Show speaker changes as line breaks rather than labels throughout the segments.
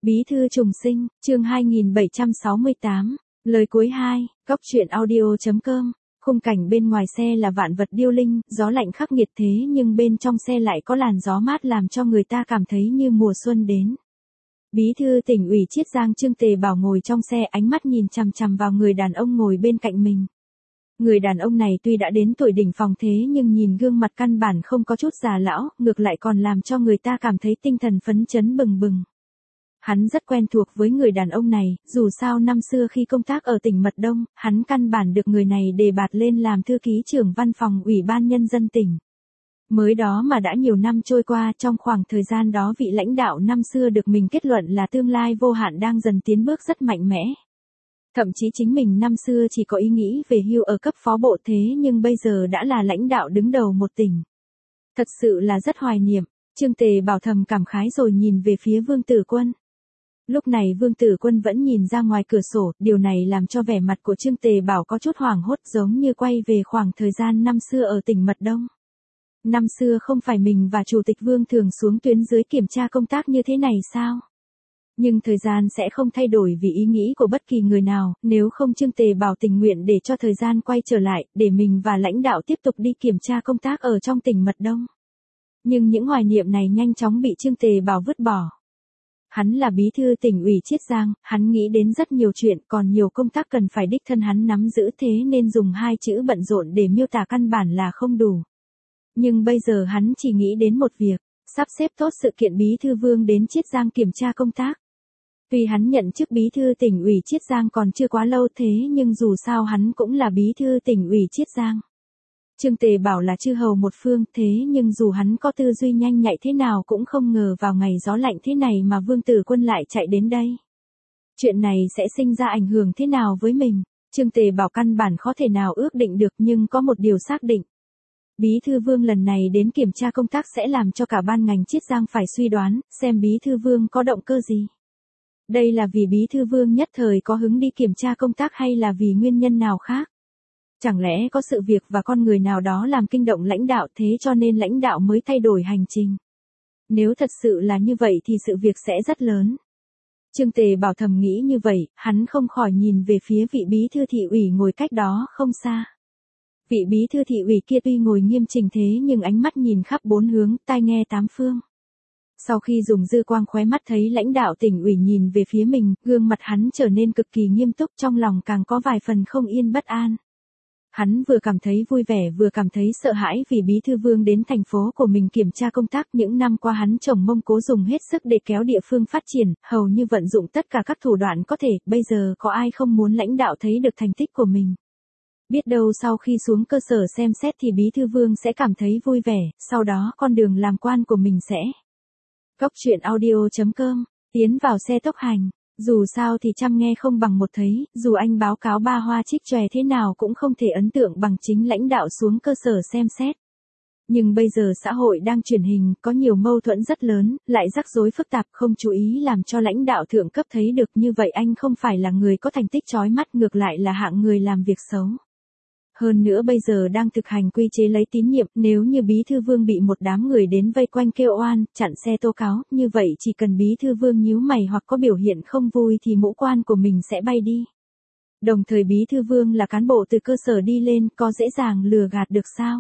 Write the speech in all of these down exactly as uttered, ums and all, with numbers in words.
Bí thư trùng sinh, chương hai nghìn bảy trăm sáu mươi tám, lời cuối hai, góc truyện audio chấm com. Khung cảnh bên ngoài xe là vạn vật điêu linh, gió lạnh khắc nghiệt thế nhưng bên trong xe lại có làn gió mát làm cho người ta cảm thấy như mùa xuân đến. Bí thư tỉnh ủy Chiết Giang Trương Tề Bảo ngồi trong xe, ánh mắt nhìn chằm chằm vào người đàn ông ngồi bên cạnh mình. Người đàn ông này tuy đã đến tuổi đỉnh phong thế nhưng nhìn gương mặt căn bản không có chút già lão, ngược lại còn làm cho người ta cảm thấy tinh thần phấn chấn bừng bừng. Hắn rất quen thuộc với người đàn ông này, dù sao năm xưa khi công tác ở tỉnh Mật Đông, hắn căn bản được người này đề bạt lên làm thư ký trưởng văn phòng Ủy ban Nhân dân tỉnh. Mới đó mà đã nhiều năm trôi qua, trong khoảng thời gian đó vị lãnh đạo năm xưa được mình kết luận là tương lai vô hạn đang dần tiến bước rất mạnh mẽ. Thậm chí chính mình năm xưa chỉ có ý nghĩ về hưu ở cấp phó bộ thế nhưng bây giờ đã là lãnh đạo đứng đầu một tỉnh. Thật sự là rất hoài niệm, Trương Tề Bảo thầm cảm khái rồi nhìn về phía Vương Tử Quân. Lúc này Vương Tử Quân vẫn nhìn ra ngoài cửa sổ, điều này làm cho vẻ mặt của Trương Tề Bảo có chút hoảng hốt giống như quay về khoảng thời gian năm xưa ở tỉnh Mật Đông. Năm xưa không phải mình và Chủ tịch Vương thường xuống tuyến dưới kiểm tra công tác như thế này sao? Nhưng thời gian sẽ không thay đổi vì ý nghĩ của bất kỳ người nào, nếu không Trương Tề Bảo tình nguyện để cho thời gian quay trở lại, để mình và lãnh đạo tiếp tục đi kiểm tra công tác ở trong tỉnh Mật Đông. Nhưng những hoài niệm này nhanh chóng bị Trương Tề Bảo vứt bỏ. Hắn là bí thư tỉnh ủy Chiết Giang, hắn nghĩ đến rất nhiều chuyện, còn nhiều công tác cần phải đích thân hắn nắm giữ thế nên dùng hai chữ bận rộn để miêu tả căn bản là không đủ. Nhưng bây giờ hắn chỉ nghĩ đến một việc, sắp xếp tốt sự kiện bí thư Vương đến Chiết Giang kiểm tra công tác. Tuy hắn nhận chức bí thư tỉnh ủy Chiết Giang còn chưa quá lâu thế nhưng dù sao hắn cũng là bí thư tỉnh ủy Chiết Giang. Trương Tề Bảo là chư hầu một phương thế nhưng dù hắn có tư duy nhanh nhạy thế nào cũng không ngờ vào ngày gió lạnh thế này mà Vương Tử Quân lại chạy đến đây. Chuyện này sẽ sinh ra ảnh hưởng thế nào với mình? Trương Tề Bảo căn bản khó thể nào ước định được nhưng có một điều xác định. Bí thư Vương lần này đến kiểm tra công tác sẽ làm cho cả ban ngành Chiết Giang phải suy đoán xem bí thư Vương có động cơ gì. Đây là vì bí thư Vương nhất thời có hứng đi kiểm tra công tác hay là vì nguyên nhân nào khác? Chẳng lẽ có sự việc và con người nào đó làm kinh động lãnh đạo thế cho nên lãnh đạo mới thay đổi hành trình? Nếu thật sự là như vậy thì sự việc sẽ rất lớn. Trương Tề Bảo thầm nghĩ như vậy, hắn không khỏi nhìn về phía vị bí thư thị ủy ngồi cách đó không xa. Vị bí thư thị ủy kia tuy ngồi nghiêm chỉnh thế nhưng ánh mắt nhìn khắp bốn hướng, tai nghe tám phương. Sau khi dùng dư quang khóe mắt thấy lãnh đạo tỉnh ủy nhìn về phía mình, gương mặt hắn trở nên cực kỳ nghiêm túc, trong lòng càng có vài phần không yên bất an. Hắn vừa cảm thấy vui vẻ vừa cảm thấy sợ hãi vì bí thư Vương đến thành phố của mình kiểm tra công tác. Những năm qua hắn chồng mông cố dùng hết sức để kéo địa phương phát triển, hầu như vận dụng tất cả các thủ đoạn có thể, bây giờ có ai không muốn lãnh đạo thấy được thành tích của mình. Biết đâu sau khi xuống cơ sở xem xét thì bí thư Vương sẽ cảm thấy vui vẻ, sau đó con đường làm quan của mình sẽ. Góc truyện audio chấm com, tiến vào xe tốc hành. Dù sao thì trăm nghe không bằng một thấy, dù anh báo cáo ba hoa trích chòe thế nào cũng không thể ấn tượng bằng chính lãnh đạo xuống cơ sở xem xét. Nhưng bây giờ xã hội đang chuyển hình, có nhiều mâu thuẫn rất lớn, lại rắc rối phức tạp, không chú ý làm cho lãnh đạo thượng cấp thấy được như vậy anh không phải là người có thành tích chói mắt, ngược lại là hạng người làm việc xấu. Hơn nữa bây giờ đang thực hành quy chế lấy tín nhiệm, nếu như bí thư Vương bị một đám người đến vây quanh kêu oan, chặn xe tố cáo, như vậy chỉ cần bí thư Vương nhíu mày hoặc có biểu hiện không vui thì mũ quan của mình sẽ bay đi. Đồng thời bí thư Vương là cán bộ từ cơ sở đi lên, có dễ dàng lừa gạt được sao?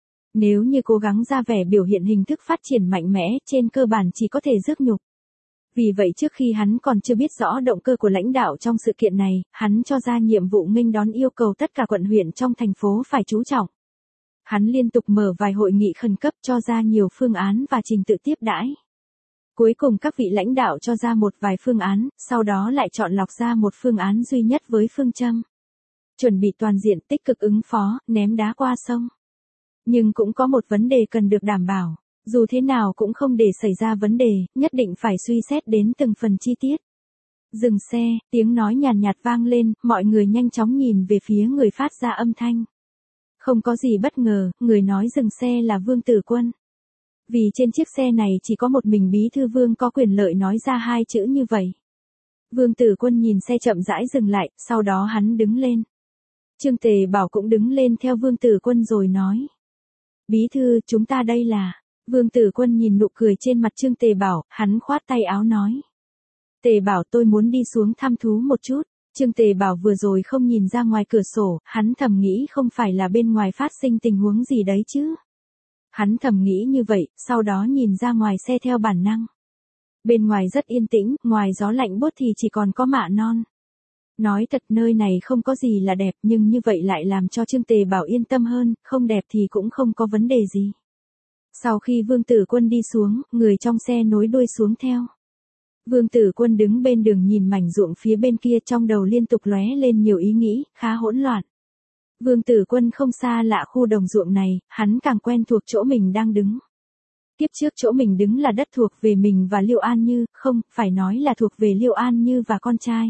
Nếu như cố gắng ra vẻ biểu hiện hình thức phát triển mạnh mẽ, trên cơ bản chỉ có thể rước nhục. Vì vậy trước khi hắn còn chưa biết rõ động cơ của lãnh đạo trong sự kiện này, hắn cho ra nhiệm vụ nghênh đón yêu cầu tất cả quận huyện trong thành phố phải chú trọng. Hắn liên tục mở vài hội nghị khẩn cấp cho ra nhiều phương án và trình tự tiếp đãi. Cuối cùng các vị lãnh đạo cho ra một vài phương án, sau đó lại chọn lọc ra một phương án duy nhất với phương châm. Chuẩn bị toàn diện, tích cực ứng phó, ném đá qua sông. Nhưng cũng có một vấn đề cần được đảm bảo. Dù thế nào cũng không để xảy ra vấn đề, nhất định phải suy xét đến từng phần chi tiết. Dừng xe, tiếng nói nhàn nhạt vang lên, mọi người nhanh chóng nhìn về phía người phát ra âm thanh. Không có gì bất ngờ, người nói dừng xe là Vương Tử Quân. Vì trên chiếc xe này chỉ có một mình bí thư Vương có quyền lợi nói ra hai chữ như vậy. Vương Tử Quân nhìn xe chậm rãi dừng lại, sau đó hắn đứng lên. Trương Tề Bảo cũng đứng lên theo Vương Tử Quân rồi nói. Bí thư, chúng ta đây là. Vương Tử Quân nhìn nụ cười trên mặt Trương Tề Bảo, hắn khoát tay áo nói. Tề Bảo tôi muốn đi xuống thăm thú một chút. Trương Tề Bảo vừa rồi không nhìn ra ngoài cửa sổ, hắn thầm nghĩ không phải là bên ngoài phát sinh tình huống gì đấy chứ. Hắn thầm nghĩ như vậy, sau đó nhìn ra ngoài xe theo bản năng. Bên ngoài rất yên tĩnh, ngoài gió lạnh buốt thì chỉ còn có mạ non. Nói thật nơi này không có gì là đẹp nhưng như vậy lại làm cho Trương Tề Bảo yên tâm hơn, không đẹp thì cũng không có vấn đề gì. Sau khi Vương Tử Quân đi xuống, người trong xe nối đuôi xuống theo. Vương Tử Quân đứng bên đường nhìn mảnh ruộng phía bên kia trong đầu liên tục lóe lên nhiều ý nghĩ, khá hỗn loạn. Vương Tử Quân không xa lạ khu đồng ruộng này, hắn càng quen thuộc chỗ mình đang đứng. Tiếp trước chỗ mình đứng là đất thuộc về mình và Liêu An Như, không, phải nói là thuộc về Liêu An Như và con trai.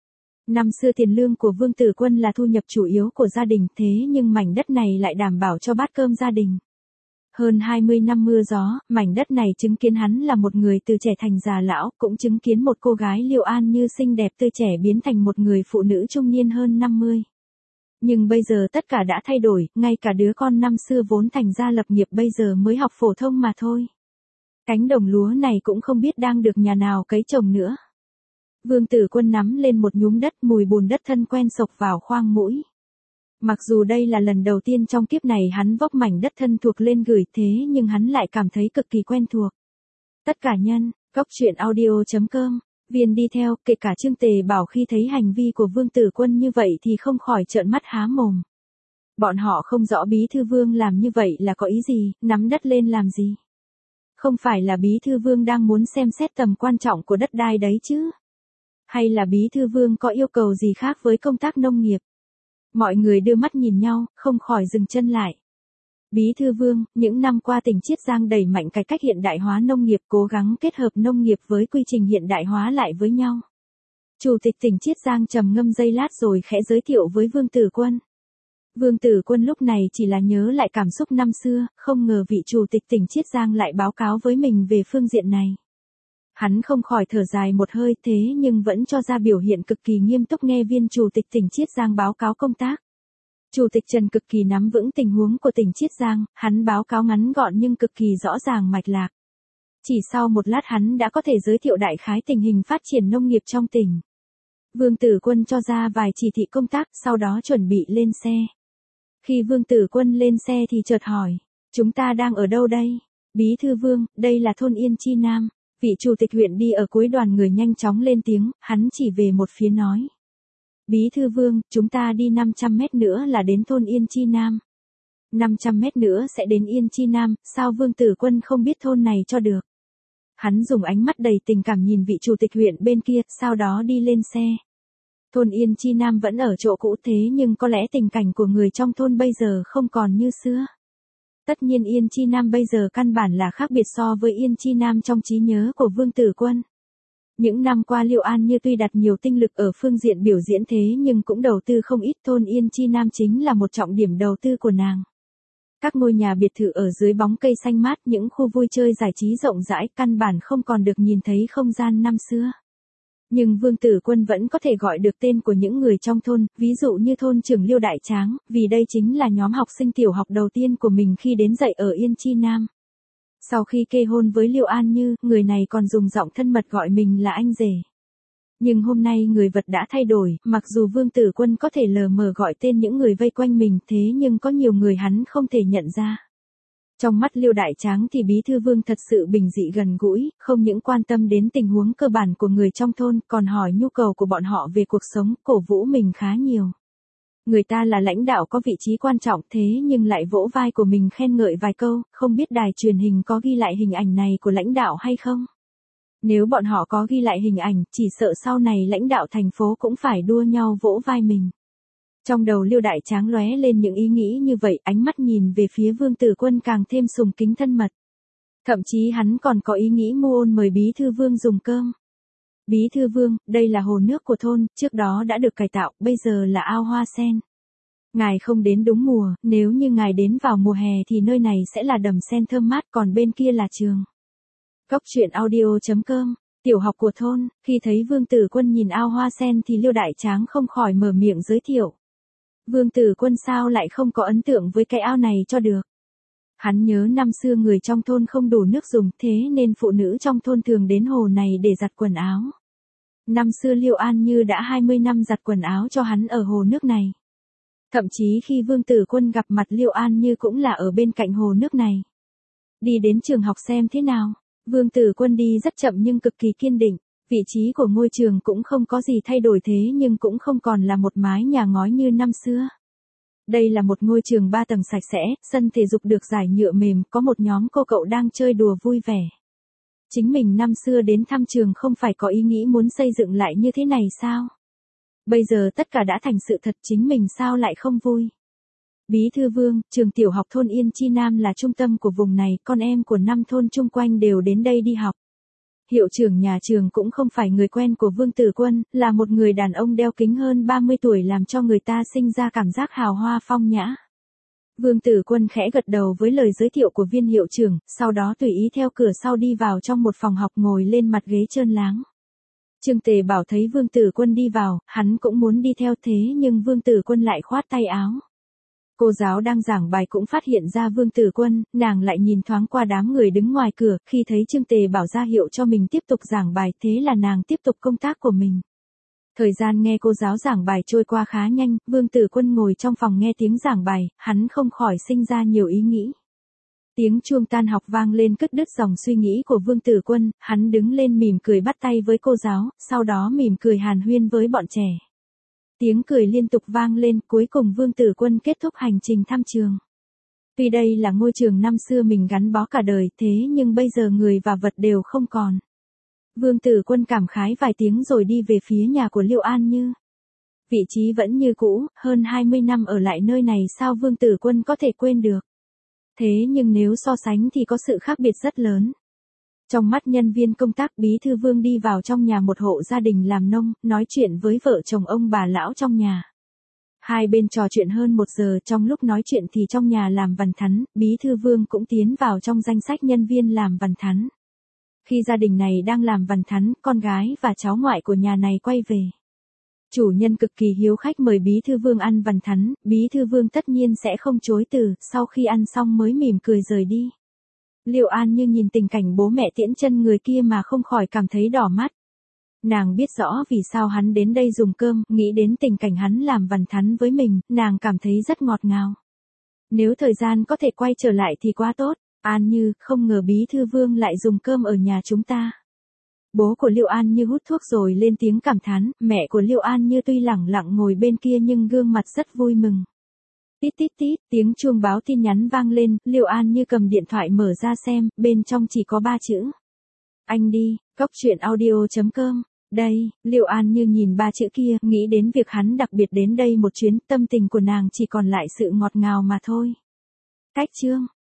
Năm xưa tiền lương của Vương Tử Quân là thu nhập chủ yếu của gia đình, thế nhưng mảnh đất này lại đảm bảo cho bát cơm gia đình. Hơn hai mươi năm mưa gió, mảnh đất này chứng kiến hắn là một người từ trẻ thành già lão, cũng chứng kiến một cô gái Liêu An Như xinh đẹp tươi trẻ biến thành một người phụ nữ trung niên hơn năm mươi. Nhưng bây giờ tất cả đã thay đổi, ngay cả đứa con năm xưa vốn thành gia lập nghiệp bây giờ mới học phổ thông mà thôi. Cánh đồng lúa này cũng không biết đang được nhà nào cấy trồng nữa. Vương Tử Quân nắm lên một nhúm đất, mùi bùn đất thân quen xộc vào khoang mũi. Mặc dù đây là lần đầu tiên trong kiếp này hắn vóc mảnh đất thân thuộc lên gửi thế nhưng hắn lại cảm thấy cực kỳ quen thuộc. Tất cả nhân, góc truyện audio chấm com, viên đi theo, kể cả Trương Tề Bảo khi thấy hành vi của Vương Tử Quân như vậy thì không khỏi trợn mắt há mồm. Bọn họ không rõ Bí Thư Vương làm như vậy là có ý gì, nắm đất lên làm gì. Không phải là Bí Thư Vương đang muốn xem xét tầm quan trọng của đất đai đấy chứ. Hay là Bí Thư Vương có yêu cầu gì khác với công tác nông nghiệp. Mọi người đưa mắt nhìn nhau, không khỏi dừng chân lại. Bí Thư Vương, những năm qua tỉnh Chiết Giang đẩy mạnh cải cách hiện đại hóa nông nghiệp, cố gắng kết hợp nông nghiệp với quy trình hiện đại hóa lại với nhau. Chủ tịch tỉnh Chiết Giang trầm ngâm giây lát rồi khẽ giới thiệu với Vương Tử Quân. Vương Tử Quân lúc này chỉ là nhớ lại cảm xúc năm xưa, không ngờ vị chủ tịch tỉnh Chiết Giang lại báo cáo với mình về phương diện này. Hắn không khỏi thở dài một hơi thế nhưng vẫn cho ra biểu hiện cực kỳ nghiêm túc nghe viên chủ tịch tỉnh Chiết Giang báo cáo công tác. Chủ tịch Trần cực kỳ nắm vững tình huống của tỉnh Chiết Giang, hắn báo cáo ngắn gọn nhưng cực kỳ rõ ràng mạch lạc. Chỉ sau một lát hắn đã có thể giới thiệu đại khái tình hình phát triển nông nghiệp trong tỉnh. Vương Tử Quân cho ra vài chỉ thị công tác, sau đó chuẩn bị lên xe. Khi Vương Tử Quân lên xe thì chợt hỏi, chúng ta đang ở đâu đây? Bí Thư Vương, đây là thôn Yên Chi Nam. Vị chủ tịch huyện đi ở cuối đoàn người nhanh chóng lên tiếng, hắn chỉ về một phía nói. Bí Thư Vương, chúng ta đi năm trăm mét nữa là đến thôn Yên Chi Nam. năm trăm mét nữa sẽ đến Yên Chi Nam, sao Vương Tử Quân không biết thôn này cho được? Hắn dùng ánh mắt đầy tình cảm nhìn vị chủ tịch huyện bên kia, sau đó đi lên xe. Thôn Yên Chi Nam vẫn ở chỗ cũ thế nhưng có lẽ tình cảnh của người trong thôn bây giờ không còn như xưa. Tất nhiên Yên Chi Nam bây giờ căn bản là khác biệt so với Yên Chi Nam trong trí nhớ của Vương Tử Quân. Những năm qua Liêu An Như tuy đặt nhiều tinh lực ở phương diện biểu diễn thế nhưng cũng đầu tư không ít, thôn Yên Chi Nam chính là một trọng điểm đầu tư của nàng. Các ngôi nhà biệt thự ở dưới bóng cây xanh mát, những khu vui chơi giải trí rộng rãi, căn bản không còn được nhìn thấy không gian năm xưa. Nhưng Vương Tử Quân vẫn có thể gọi được tên của những người trong thôn, ví dụ như thôn trưởng Liêu Đại Tráng, vì đây chính là nhóm học sinh tiểu học đầu tiên của mình khi đến dạy ở Yên Chi Nam. Sau khi kê hôn với Liêu An Như, người này còn dùng giọng thân mật gọi mình là anh rể. Nhưng hôm nay người vật đã thay đổi, mặc dù Vương Tử Quân có thể lờ mờ gọi tên những người vây quanh mình thế nhưng có nhiều người hắn không thể nhận ra. Trong mắt Liêu Đại Tráng thì Bí Thư Vương thật sự bình dị gần gũi, không những quan tâm đến tình huống cơ bản của người trong thôn, còn hỏi nhu cầu của bọn họ về cuộc sống, cổ vũ mình khá nhiều. Người ta là lãnh đạo có vị trí quan trọng thế nhưng lại vỗ vai của mình khen ngợi vài câu, không biết đài truyền hình có ghi lại hình ảnh này của lãnh đạo hay không? Nếu bọn họ có ghi lại hình ảnh, chỉ sợ sau này lãnh đạo thành phố cũng phải đua nhau vỗ vai mình. Trong đầu Liêu Đại Tráng lóe lên những ý nghĩ như vậy, ánh mắt nhìn về phía Vương Tử Quân càng thêm sùng kính thân mật. Thậm chí hắn còn có ý nghĩ mưu ôn mời Bí Thư Vương dùng cơm. Bí Thư Vương, đây là hồ nước của thôn, trước đó đã được cải tạo, bây giờ là ao hoa sen. Ngài không đến đúng mùa, nếu như ngài đến vào mùa hè thì nơi này sẽ là đầm sen thơm mát, còn bên kia là trường. Góc truyện audio chấm com, tiểu học của thôn, khi thấy Vương Tử Quân nhìn ao hoa sen thì Liêu Đại Tráng không khỏi mở miệng giới thiệu. Vương Tử Quân sao lại không có ấn tượng với cái ao này cho được. Hắn nhớ năm xưa người trong thôn không đủ nước dùng thế nên phụ nữ trong thôn thường đến hồ này để giặt quần áo. Năm xưa Liêu An Như đã hai mươi năm giặt quần áo cho hắn ở hồ nước này. Thậm chí khi Vương Tử Quân gặp mặt Liêu An Như cũng là ở bên cạnh hồ nước này. Đi đến trường học xem thế nào. Vương Tử Quân đi rất chậm nhưng cực kỳ kiên định. Vị trí của ngôi trường cũng không có gì thay đổi thế nhưng cũng không còn là một mái nhà ngói như năm xưa. Đây là một ngôi trường ba tầng sạch sẽ, sân thể dục được rải nhựa mềm, có một nhóm cô cậu đang chơi đùa vui vẻ. Chính mình năm xưa đến thăm trường không phải có ý nghĩ muốn xây dựng lại như thế này sao? Bây giờ tất cả đã thành sự thật, chính mình sao lại không vui? Bí thư Vương, trường tiểu học thôn Yên Chi Nam là trung tâm của vùng này, con em của năm thôn chung quanh đều đến đây đi học. Hiệu trưởng nhà trường cũng không phải người quen của Vương Tử Quân, là một người đàn ông đeo kính hơn ba mươi tuổi làm cho người ta sinh ra cảm giác hào hoa phong nhã. Vương Tử Quân khẽ gật đầu với lời giới thiệu của viên hiệu trưởng, sau đó tùy ý theo cửa sau đi vào trong một phòng học ngồi lên mặt ghế trơn láng. Trương Tề Bảo thấy Vương Tử Quân đi vào, hắn cũng muốn đi theo thế nhưng Vương Tử Quân lại khoát tay áo. Cô giáo đang giảng bài cũng phát hiện ra Vương Tử Quân, nàng lại nhìn thoáng qua đám người đứng ngoài cửa, khi thấy Trương Tề Bảo ra hiệu cho mình tiếp tục giảng bài, thế là nàng tiếp tục công tác của mình. Thời gian nghe cô giáo giảng bài trôi qua khá nhanh, Vương Tử Quân ngồi trong phòng nghe tiếng giảng bài, hắn không khỏi sinh ra nhiều ý nghĩ. Tiếng chuông tan học vang lên cắt đứt dòng suy nghĩ của Vương Tử Quân, hắn đứng lên mỉm cười bắt tay với cô giáo, sau đó mỉm cười hàn huyên với bọn trẻ. Tiếng cười liên tục vang lên, cuối cùng Vương Tử Quân kết thúc hành trình thăm trường. Tuy đây là ngôi trường năm xưa mình gắn bó cả đời, thế nhưng bây giờ người và vật đều không còn. Vương Tử Quân cảm khái vài tiếng rồi đi về phía nhà của Liêu An Như. Vị trí vẫn như cũ, hơn hai mươi năm ở lại nơi này sao Vương Tử Quân có thể quên được. Thế nhưng nếu so sánh thì có sự khác biệt rất lớn. Trong mắt nhân viên công tác, Bí thư Vương đi vào trong nhà một hộ gia đình làm nông, nói chuyện với vợ chồng ông bà lão trong nhà. Hai bên trò chuyện hơn một giờ, trong lúc nói chuyện thì trong nhà làm vằn thắn, Bí thư Vương cũng tiến vào trong danh sách nhân viên làm vằn thắn. Khi gia đình này đang làm vằn thắn, con gái và cháu ngoại của nhà này quay về. Chủ nhân cực kỳ hiếu khách mời Bí thư Vương ăn vằn thắn, Bí thư Vương tất nhiên sẽ không chối từ, sau khi ăn xong mới mỉm cười rời đi. Liêu An Như nhìn tình cảnh bố mẹ tiễn chân người kia mà không khỏi cảm thấy đỏ mắt. Nàng biết rõ vì sao hắn đến đây dùng cơm, nghĩ đến tình cảnh hắn làm vằn thắn với mình, nàng cảm thấy rất ngọt ngào. Nếu thời gian có thể quay trở lại thì quá tốt. An Như, không ngờ Bí thư Vương lại dùng cơm ở nhà chúng ta. Bố của Liêu An Như hút thuốc rồi lên tiếng cảm thán, mẹ của Liêu An Như tuy lẳng lặng ngồi bên kia nhưng gương mặt rất vui mừng. Tít tít tít, tiếng chuông báo tin nhắn vang lên, Liêu An Như cầm điện thoại mở ra xem, bên trong chỉ có ba chữ. Anh đi, cóc truyện audio chấm com. Đây, Liêu An Như nhìn ba chữ kia, nghĩ đến việc hắn đặc biệt đến đây một chuyến, tâm tình của nàng chỉ còn lại sự ngọt ngào mà thôi. Cách chương.